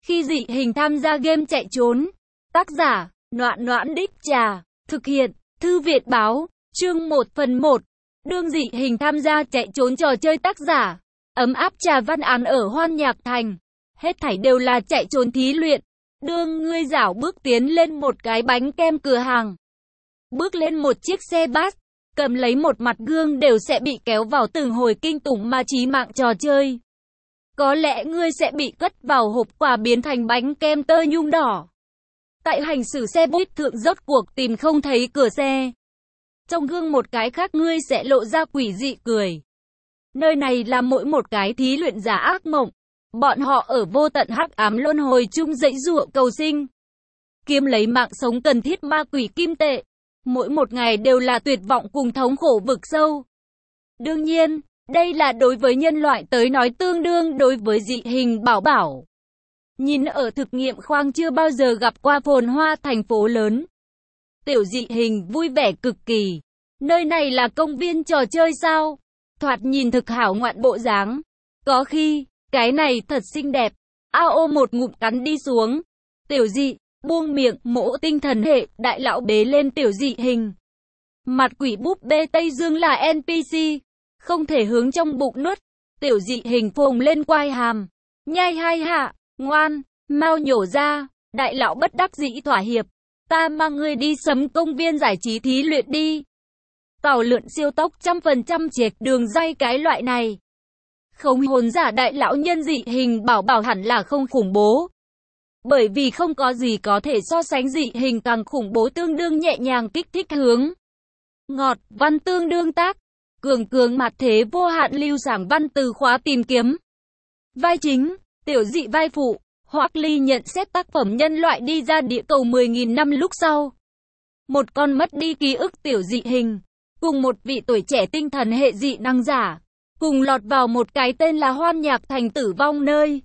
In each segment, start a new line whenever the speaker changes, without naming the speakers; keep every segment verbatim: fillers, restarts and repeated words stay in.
Khi dị hình tham gia game chạy trốn. Tác giả, Noãn Noãn Đích Trà. Thực hiện, Thư viện Báo. Chương một phần một. Đương dị hình tham gia chạy trốn trò chơi. Tác giả, Ấm Áp Trà. Văn án ở Hoan Nhạc Thành. Hết thảy đều là chạy trốn thí luyện. Đương ngươi dảo bước tiến lên một cái bánh kem cửa hàng. Bước lên một chiếc xe bus, cầm lấy một mặt gương đều sẽ bị kéo vào từng hồi kinh tủng mà chí mạng trò chơi. Có lẽ ngươi sẽ bị cất vào hộp quà biến thành bánh kem tơ nhung đỏ. Tại hành xử xe buýt thượng rốt cuộc tìm không thấy cửa xe. Trong gương một cái khác ngươi sẽ lộ ra quỷ dị cười. Nơi này là mỗi một cái thí luyện giả ác mộng. Bọn họ ở vô tận hắc ám luân hồi chung dãy giụa cầu sinh. Kiếm lấy mạng sống cần thiết ma quỷ kim tệ. Mỗi một ngày đều là tuyệt vọng cùng thống khổ vực sâu. Đương nhiên, đây là đối với nhân loại tới nói tương đương đối với dị hình bảo bảo. Nhìn ở thực nghiệm khoang chưa bao giờ gặp qua phồn hoa thành phố lớn. Tiểu dị hình vui vẻ cực kỳ. Nơi này là công viên trò chơi sao? Thoạt nhìn thực hảo ngoạn bộ dáng. Có khi, cái này thật xinh đẹp. Ao ô một ngụm cắn đi xuống. Tiểu dị, buông miệng, mỗ tinh thần hệ, đại lão bế lên tiểu dị hình. Mặt quỷ búp bê Tây Dương là en pê xê. Không thể hướng trong bụng nuốt. Tiểu dị hình phồng lên quai hàm. Nhai hai hạ, ngoan, mau nhổ ra. Đại lão bất đắc dĩ thỏa hiệp. Ta mang ngươi đi sấm công viên giải trí thí luyện đi. Tàu lượn siêu tốc trăm phần trăm chệch đường dây cái loại này. Không hồn giả đại lão nhân dị hình bảo bảo hẳn là không khủng bố. Bởi vì không có gì có thể so sánh dị hình càng khủng bố, tương đương nhẹ nhàng kích thích hướng. Ngọt, văn tương đương tác. Cường cường mặt thế vô hạn lưu sảng văn từ khóa tìm kiếm. Vai chính, tiểu dị vai phụ. Hoắc Ly nhận xét tác phẩm nhân loại đi ra địa cầu mười nghìn năm lúc sau. Một con mất đi ký ức tiểu dị hình, cùng một vị tuổi trẻ tinh thần hệ dị năng giả, cùng lọt vào một cái tên là Hoan Nhạc Thành tử vong nơi.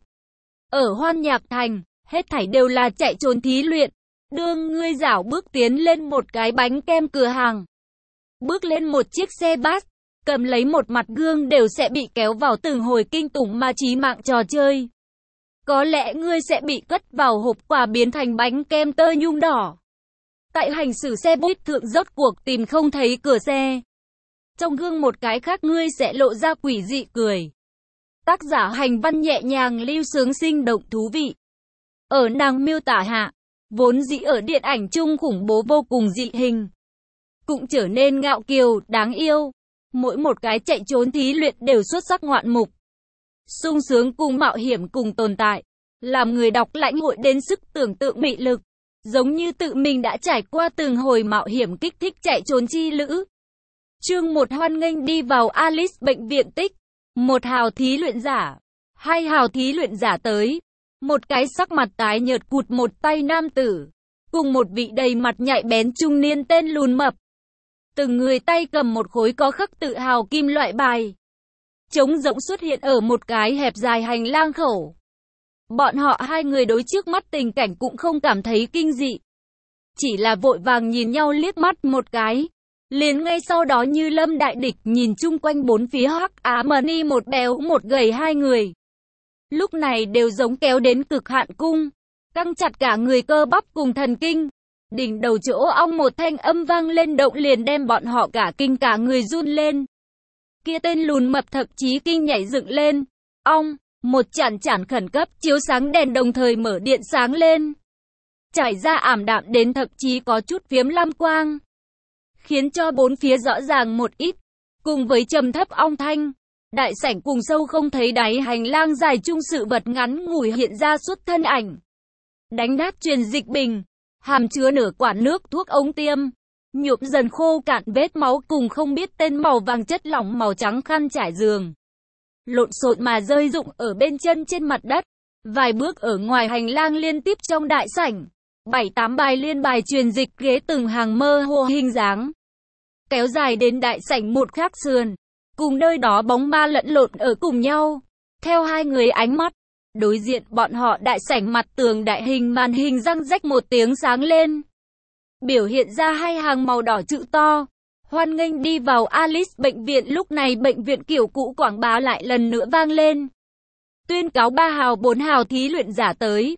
Ở Hoan Nhạc Thành, hết thảy đều là chạy trốn thí luyện. Đương ngươi dảo bước tiến lên một cái bánh kem cửa hàng. Bước lên một chiếc xe bus, cầm lấy một mặt gương đều sẽ bị kéo vào từng hồi kinh tủng mà chí mạng trò chơi. Có lẽ ngươi sẽ bị cất vào hộp quà biến thành bánh kem tơ nhung đỏ. Tại hành xử xe buýt thượng rốt cuộc tìm không thấy cửa xe. Trong gương một cái khác ngươi sẽ lộ ra quỷ dị cười. Tác giả hành văn nhẹ nhàng lưu sướng sinh động thú vị. Ở nàng miêu tả hạ, vốn dĩ ở điện ảnh chung khủng bố vô cùng dị hình. Cũng trở nên ngạo kiều, đáng yêu. Mỗi một cái chạy trốn thí luyện đều xuất sắc ngoạn mục. Sung sướng cùng mạo hiểm cùng tồn tại, làm người đọc lãnh hội đến sức tưởng tượng mị lực, giống như tự mình đã trải qua từng hồi mạo hiểm kích thích chạy trốn chi lữ. Chương một. Hoan nghênh đi vào Alice bệnh viện tích. Một hào thí luyện giả, hai hào thí luyện giả tới. Một cái sắc mặt tái nhợt cụt một tay nam tử, cùng một vị đầy mặt nhạy bén trung niên tên lùn mập. Từng người tay cầm một khối có khắc tự hào kim loại bài. Trống rỗng xuất hiện ở một cái hẹp dài hành lang khẩu. Bọn họ hai người đối trước mắt tình cảnh cũng không cảm thấy kinh dị. Chỉ là vội vàng nhìn nhau liếc mắt một cái. Liền ngay sau đó như lâm đại địch nhìn chung quanh bốn phía hắc ám ni một béo một gầy hai người. Lúc này đều giống kéo đến cực hạn cung. Căng chặt cả người cơ bắp cùng thần kinh. Đỉnh đầu chỗ ong một thanh âm vang lên động liền đem bọn họ cả kinh cả người run lên. Kia tên lùn mập thậm chí kinh nhảy dựng lên. Ong, một chản chản khẩn cấp chiếu sáng đèn đồng thời mở điện sáng lên. Trải ra ảm đạm đến thậm chí có chút phiếm lam quang. Khiến cho bốn phía rõ ràng một ít. Cùng với trầm thấp ong thanh. Đại sảnh cùng sâu không thấy đáy hành lang dài chung sự vật ngắn ngủi hiện ra suốt thân ảnh. Đánh nát truyền dịch bình. Hàm chứa nửa quản nước thuốc ống tiêm. Nhuộm dần khô cạn vết máu cùng không biết tên màu vàng chất lỏng màu trắng khăn trải giường. Lộn xộn mà rơi rụng ở bên chân trên mặt đất. Vài bước ở ngoài hành lang liên tiếp trong đại sảnh. Bảy tám bài liên bài truyền dịch ghế từng hàng mơ hồ hình dáng. Kéo dài đến đại sảnh một khác sườn. Cùng nơi đó bóng ma lẫn lộn ở cùng nhau. Theo hai người ánh mắt. Đối diện bọn họ đại sảnh mặt tường đại hình màn hình răng rách một tiếng sáng lên. Biểu hiện ra hai hàng màu đỏ chữ to. Hoan nghênh đi vào Alice bệnh viện. Lúc này bệnh viện kiểu cũ quảng bá lại lần nữa vang lên. Tuyên cáo ba hào bốn hào thí luyện giả tới.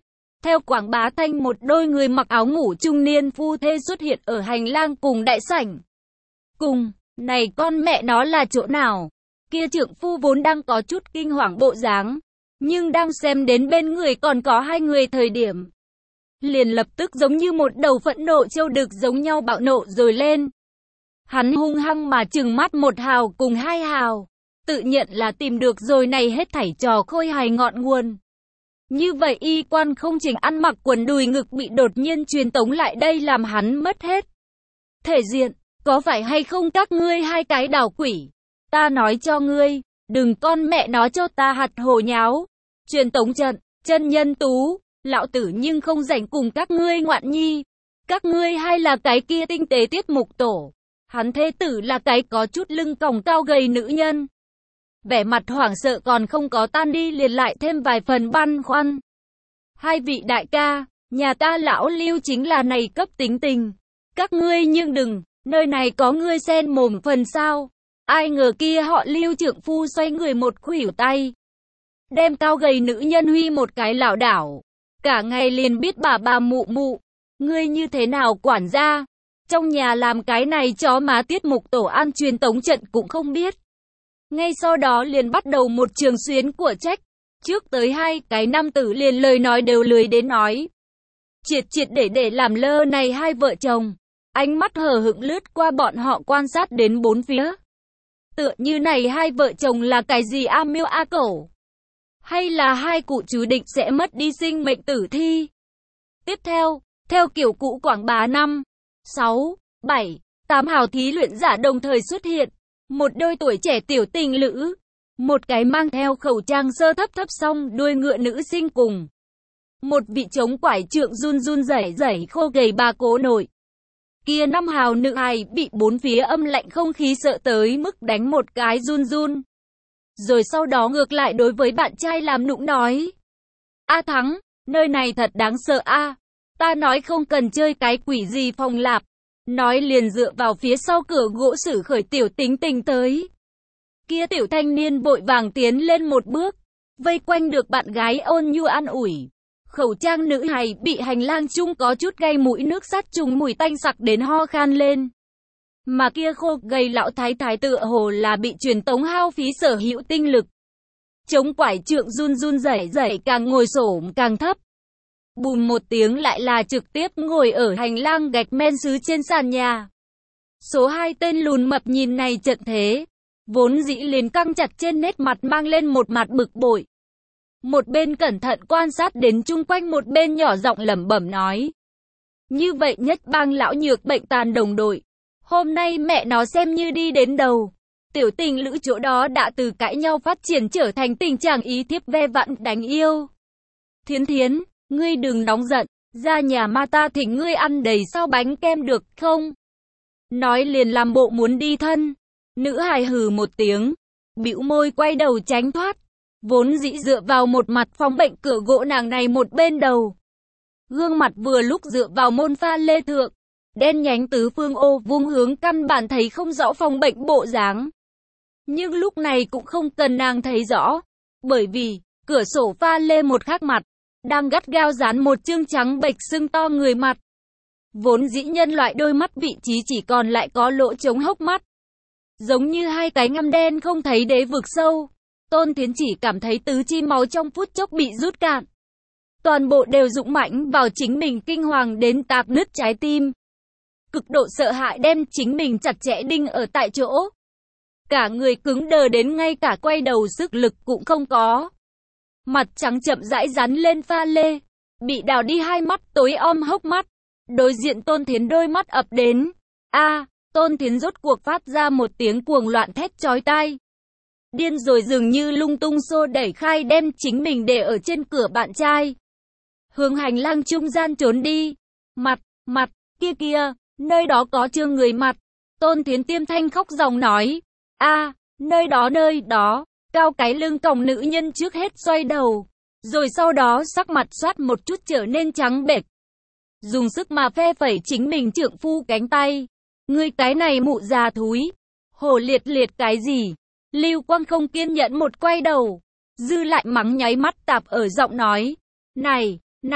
theo quảng bá thanh một đôi người mặc áo ngủ trung niên phu thê xuất hiện ở hành lang cùng đại sảnh. Cùng, này con mẹ nó là chỗ nào? Kia trượng phu vốn đang có chút kinh hoàng bộ dáng, nhưng đang xem đến bên người còn có hai người thời điểm, liền lập tức giống như một đầu phẫn nộ trâu đực giống nhau bạo nộ rồi lên. Hắn hung hăng mà trừng mắt một hào cùng hai hào, tự nhận là tìm được rồi này hết thảy trò khôi hài ngọn nguồn. Như vậy y quan không chỉnh ăn mặc quần đùi ngực bị đột nhiên truyền tống lại đây làm hắn mất hết thể diện, có phải hay không các ngươi hai cái đào quỷ? Ta nói cho ngươi, đừng con mẹ nó cho ta hạt hồ nháo. Truyền tống trận, chân nhân tú, lão tử nhưng không rảnh cùng các ngươi ngoạn nhi. Các ngươi hay là cái kia tinh tế tiết mục tổ. Hắn thế tử là cái có chút lưng còng cao gầy nữ nhân. Vẻ mặt hoảng sợ còn không có tan đi liền lại thêm vài phần băn khoăn. Hai vị đại ca, nhà ta lão Lưu chính là này cấp tính tình. Các ngươi nhưng đừng, nơi này có ngươi xen mồm phần sao. Ai ngờ kia họ Lưu trượng phu xoay người một khuỷu tay, đem cao gầy nữ nhân huy một cái lảo đảo. Cả ngày liền biết bà bà mụ mụ, ngươi như thế nào quản gia, trong nhà làm cái này chó má tiết mục tổ an truyền tống trận cũng không biết. Ngay sau đó liền bắt đầu một trường xuyến của trách, trước tới hai cái nam tử liền lời nói đều lười đến nói. Triệt triệt để để làm lơ này hai vợ chồng, ánh mắt hờ hững lướt qua bọn họ quan sát đến bốn phía. Tựa như này hai vợ chồng là cái gì a miêu a cẩu, hay là hai cụ chú định sẽ mất đi sinh mệnh tử thi. Tiếp theo, theo kiểu cũ quảng bá năm, sáu, bảy, tám hào thí luyện giả đồng thời xuất hiện. Một đôi tuổi trẻ tiểu tình lữ, một cái mang theo khẩu trang sơ thấp thấp song đuôi ngựa nữ sinh cùng một vị chống quải trượng run run rẩy rẩy khô gầy bà cố nội. Kia năm hào nữ hài bị bốn phía âm lạnh không khí sợ tới mức đánh một cái run run. Rồi sau đó ngược lại đối với bạn trai làm nũng nói. A Thắng, nơi này thật đáng sợ a. Ta nói không cần chơi cái quỷ gì phòng lạp. Nói liền dựa vào phía sau cửa gỗ sử khởi tiểu tính tình tới. Kia tiểu thanh niên vội vàng tiến lên một bước, vây quanh được bạn gái ôn nhu an ủi. Khẩu trang nữ hài bị hành lang chung có chút gây mũi nước sát trùng mùi tanh sặc đến ho khan lên. Mà kia khô gầy lão thái thái tựa hồ là bị truyền tống hao phí sở hữu tinh lực. Chống quải trượng run run rẩy rẩy càng ngồi xổm càng thấp. Bùm một tiếng lại là trực tiếp ngồi ở hành lang gạch men sứ trên sàn nhà. Số hai tên lùn mập nhìn này trận thế, vốn dĩ liền căng chặt trên nét mặt mang lên một mặt bực bội. Một bên cẩn thận quan sát đến chung quanh, một bên nhỏ giọng lẩm bẩm nói. Như vậy nhất bang lão nhược bệnh tàn đồng đội. Hôm nay mẹ nó xem như đi đến đầu. Tiểu tình lữ chỗ đó đã từ cãi nhau phát triển trở thành tình trạng ý thiếp ve vặn đánh yêu. Thiến Thiến, ngươi đừng nóng giận, ra nhà ma ta thỉnh ngươi ăn đầy sao bánh kem được không? Nói liền làm bộ muốn đi thân. Nữ hài hừ một tiếng, bĩu môi quay đầu tránh thoát. Vốn dĩ dựa vào một mặt phòng bệnh cửa gỗ nàng này một bên đầu. Gương mặt vừa lúc dựa vào môn pha lê thượng. Đen nhánh tứ phương ô vuông hướng căn bản thấy không rõ phòng bệnh bộ dáng. Nhưng lúc này cũng không cần nàng thấy rõ. Bởi vì, cửa sổ pha lê một khác mặt, đang gắt gao dán một chương trắng bệch sưng to người mặt. Vốn dĩ nhân loại đôi mắt vị trí chỉ còn lại có lỗ trống hốc mắt. Giống như hai cái ngăm đen không thấy đế vực sâu. Tôn Thiến chỉ cảm thấy tứ chi máu trong phút chốc bị rút cạn. Toàn bộ đều dũng mãnh vào chính mình, kinh hoàng đến tạc nứt trái tim. Cực độ sợ hãi đem chính mình chặt chẽ đinh ở tại chỗ. Cả người cứng đờ đến ngay cả quay đầu sức lực cũng không có. Mặt trắng chậm rãi dán lên pha lê. Bị đào đi hai mắt tối om hốc mắt. Đối diện Tôn Thiến đôi mắt ập đến. A, Tôn Thiến rốt cuộc phát ra một tiếng cuồng loạn thét chói tai. Điên rồi dường như lung tung xô đẩy khai đem chính mình để ở trên cửa bạn trai. Hướng hành lang trung gian trốn đi. Mặt, mặt, kia kia, nơi đó có trương người mặt. Tôn Thiến tiêm thanh khóc dòng nói. A, nơi đó nơi đó, cao cái lưng còng nữ nhân trước hết xoay đầu. Rồi sau đó sắc mặt xoát một chút trở nên trắng bệch. Dùng sức mà phe phẩy chính mình trượng phu cánh tay. Ngươi cái này mụ già thúi. Hồ liệt liệt cái gì? Lưu Quang không kiên nhẫn một quay đầu. Dư lại mắng nháy mắt tạp ở giọng nói. Này, này,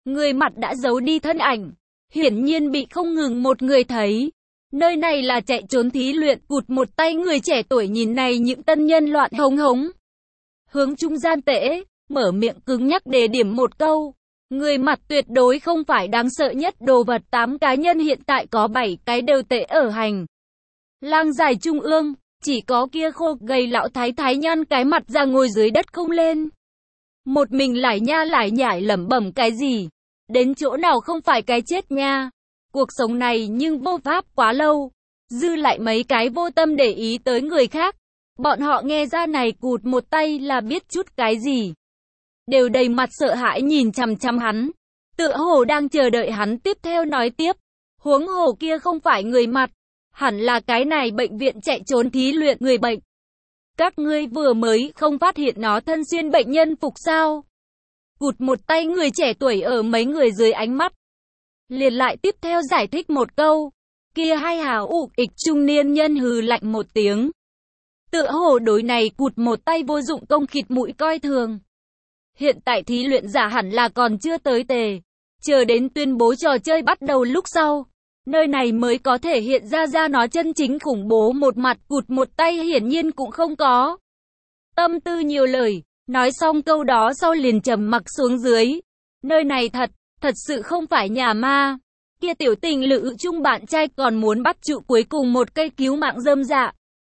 Người mặt đã giấu đi thân ảnh, hiển nhiên bị không ngừng một người thấy. Nơi này là chạy trốn thí luyện, cụt một tay người trẻ tuổi nhìn này những tân nhân loạn hống hống. Hướng trung gian tễ, mở miệng cứng nhắc đề điểm một câu. Người mặt tuyệt đối không phải đáng sợ nhất đồ vật, tám cá nhân hiện tại có bảy cái đều tệ ở hành lang dài trung ương, chỉ có kia khô gầy lão thái thái nhăn cái mặt ra ngồi dưới đất không lên. Một mình lải nha lải nhải lẩm bẩm cái gì, đến chỗ nào không phải cái chết nha. Cuộc sống này nhưng vô pháp quá lâu, dư lại mấy cái vô tâm để ý tới người khác. Bọn họ nghe ra này cụt một tay là biết chút cái gì, đều đầy mặt sợ hãi nhìn chằm chằm hắn, tựa hồ đang chờ đợi hắn tiếp theo nói tiếp. Huống hồ kia không phải người mặt, hẳn là cái này bệnh viện chạy trốn thí luyện người bệnh. Các ngươi vừa mới không phát hiện nó thân xuyên bệnh nhân phục sao? Cụt một tay người trẻ tuổi ở mấy người dưới ánh mắt, liền lại tiếp theo giải thích một câu. Kia hai hào ụ ịch trung niên nhân hừ lạnh một tiếng, tựa hồ đối này cụt một tay vô dụng công khịt mũi coi thường. Hiện tại thí luyện giả hẳn là còn chưa tới tề, chờ đến tuyên bố trò chơi bắt đầu lúc sau, nơi này mới có thể hiện ra ra nó chân chính khủng bố một mặt. Cụt một tay hiển nhiên cũng không có tâm tư nhiều lời, nói xong câu đó sau liền trầm mặc xuống dưới. Nơi này thật, thật sự không phải nhà ma. Kia tiểu tình lự chung bạn trai còn muốn bắt trụ cuối cùng một cây cứu mạng rơm dạ.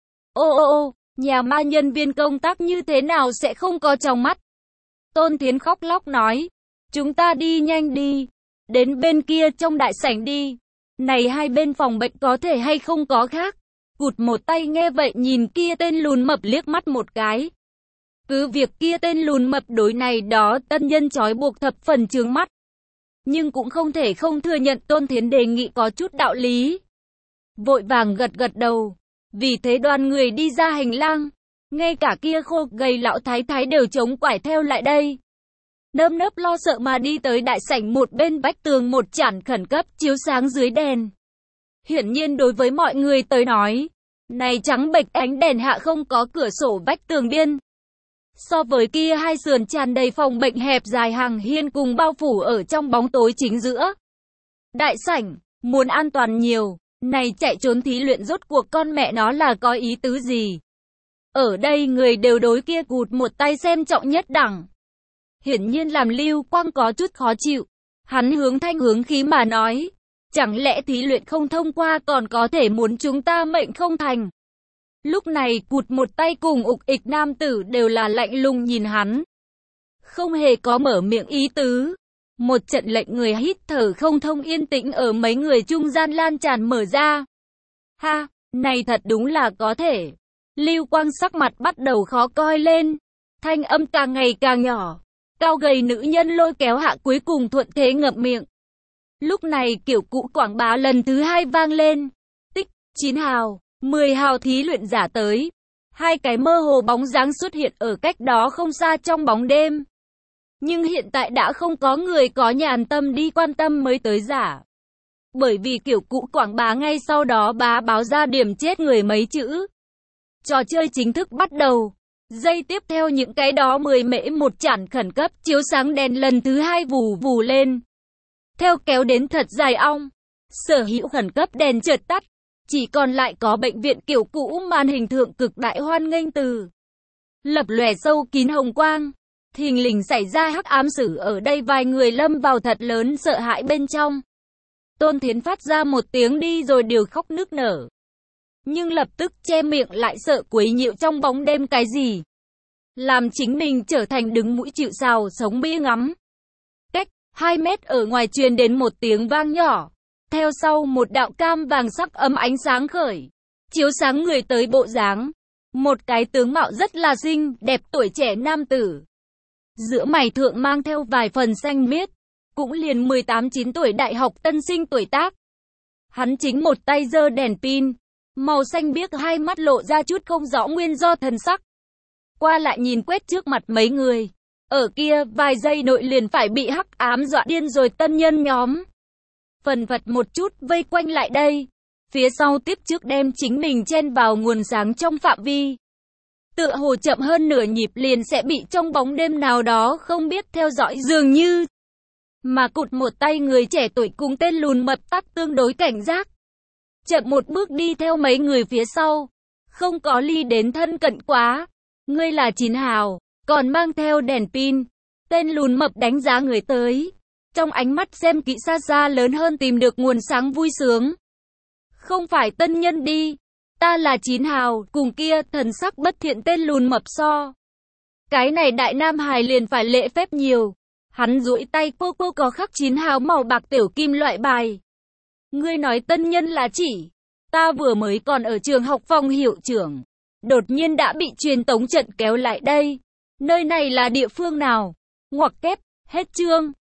Ô ô ô, nhà ma nhân viên công tác như thế nào sẽ không có trong mắt? Tôn Thiến khóc lóc nói, chúng ta đi nhanh đi, đến bên kia trong đại sảnh đi. Này hai bên phòng bệnh có thể hay không có khác? Cụt một tay nghe vậy nhìn kia tên lùn mập liếc mắt một cái. Cứ việc kia tên lùn mập đối này đó tân nhân trói buộc thập phần chướng mắt, nhưng cũng không thể không thừa nhận Tôn Thiến đề nghị có chút đạo lý. Vội vàng gật gật đầu, vì thế đoàn người đi ra hành lang, ngay cả kia khô gầy lão thái thái đều chống quải theo lại đây. Nơm nớp lo sợ mà đi tới đại sảnh, một bên vách tường một chản khẩn cấp chiếu sáng dưới đèn. Hiển nhiên đối với mọi người tới nói, này trắng bệch ánh đèn hạ không có cửa sổ vách tường biên. So với kia hai sườn tràn đầy phòng bệnh hẹp dài hàng hiên cùng bao phủ ở trong bóng tối chính giữa đại sảnh, muốn an toàn nhiều. Này chạy trốn thí luyện rốt cuộc con mẹ nó là có ý tứ gì? Ở đây người đều đối kia cụt một tay xem trọng nhất đẳng. Hiển nhiên làm Lưu Quang có chút khó chịu. Hắn hướng thanh hướng khí mà nói, chẳng lẽ thí luyện không thông qua còn có thể muốn chúng ta mệnh không thành? Lúc này cụt một tay cùng ục ịch nam tử đều là lạnh lùng nhìn hắn, không hề có mở miệng ý tứ. Một trận lệnh người hít thở không thông yên tĩnh ở mấy người trung gian lan tràn mở ra. Ha, này thật đúng là có thể. Lưu Quang sắc mặt bắt đầu khó coi lên, thanh âm càng ngày càng nhỏ. Cao gầy nữ nhân lôi kéo hạ cuối cùng thuận thế ngậm miệng. Lúc này kiểu cũ quảng bá lần thứ hai vang lên. Tích, chín hào, mười hào thí luyện giả tới. Hai cái mơ hồ bóng dáng xuất hiện ở cách đó không xa trong bóng đêm. Nhưng hiện tại đã không có người có nhàn tâm đi quan tâm mới tới giả. Bởi vì kiểu cũ quảng bá ngay sau đó bá báo ra điểm chết người mấy chữ. Trò chơi chính thức bắt đầu. Giây tiếp theo những cái đó mười mễ một chản khẩn cấp chiếu sáng đèn lần thứ hai vù vù lên. Theo kéo đến thật dài ong. Sở hữu khẩn cấp đèn chợt tắt. Chỉ còn lại có bệnh viện kiểu cũ màn hình thượng cực đại hoan nghênh từ. Lập lòe sâu kín hồng quang. Thình lình xảy ra hắc ám sử ở đây, vài người lâm vào thật lớn sợ hãi bên trong. Tôn Thiến phát ra một tiếng đi rồi đều khóc nức nở. Nhưng lập tức che miệng lại sợ quấy nhiễu trong bóng đêm cái gì. Làm chính mình trở thành đứng mũi chịu sào sống bia ngắm. Cách hai mét ở ngoài truyền đến một tiếng vang nhỏ. Theo sau một đạo cam vàng sắc ấm ánh sáng khởi. Chiếu sáng người tới bộ dáng. Một cái tướng mạo rất là xinh, đẹp tuổi trẻ nam tử. Giữa mày thượng mang theo vài phần xanh biếc. Cũng liền mười tám chín tuổi đại học tân sinh tuổi tác. Hắn chính một tay giơ đèn pin. Màu xanh biếc, hai mắt lộ ra chút không rõ nguyên do thần sắc. Qua lại nhìn quét trước mặt mấy người. Ở kia vài giây nội liền phải bị hắc ám dọa điên rồi tân nhân nhóm. Phần phật một chút vây quanh lại đây. Phía sau tiếp trước đem chính mình chen vào nguồn sáng trong phạm vi. Tựa hồ chậm hơn nửa nhịp liền sẽ bị trong bóng đêm nào đó không biết theo dõi dường như. Mà cụt một tay người trẻ tuổi cùng tên lùn mập tắc tương đối cảnh giác. Chậm một bước đi theo mấy người phía sau. Không có ly đến thân cận quá. Ngươi là Chín Hào, còn mang theo đèn pin. Tên lùn mập đánh giá người tới. Trong ánh mắt xem kỹ xa xa lớn hơn tìm được nguồn sáng vui sướng. Không phải tân nhân đi. Ta là Chín Hào, cùng kia thần sắc bất thiện tên lùn mập so. Cái này đại nam hài liền phải lễ phép nhiều. Hắn duỗi tay cô cô có khắc Chín Hào màu bạc tiểu kim loại bài. Ngươi nói tân nhân là chỉ. Ta vừa mới còn ở trường học phòng hiệu trưởng. Đột nhiên đã bị truyền tống trận kéo lại đây. Nơi này là địa phương nào? Ngoặc kép, hết chương.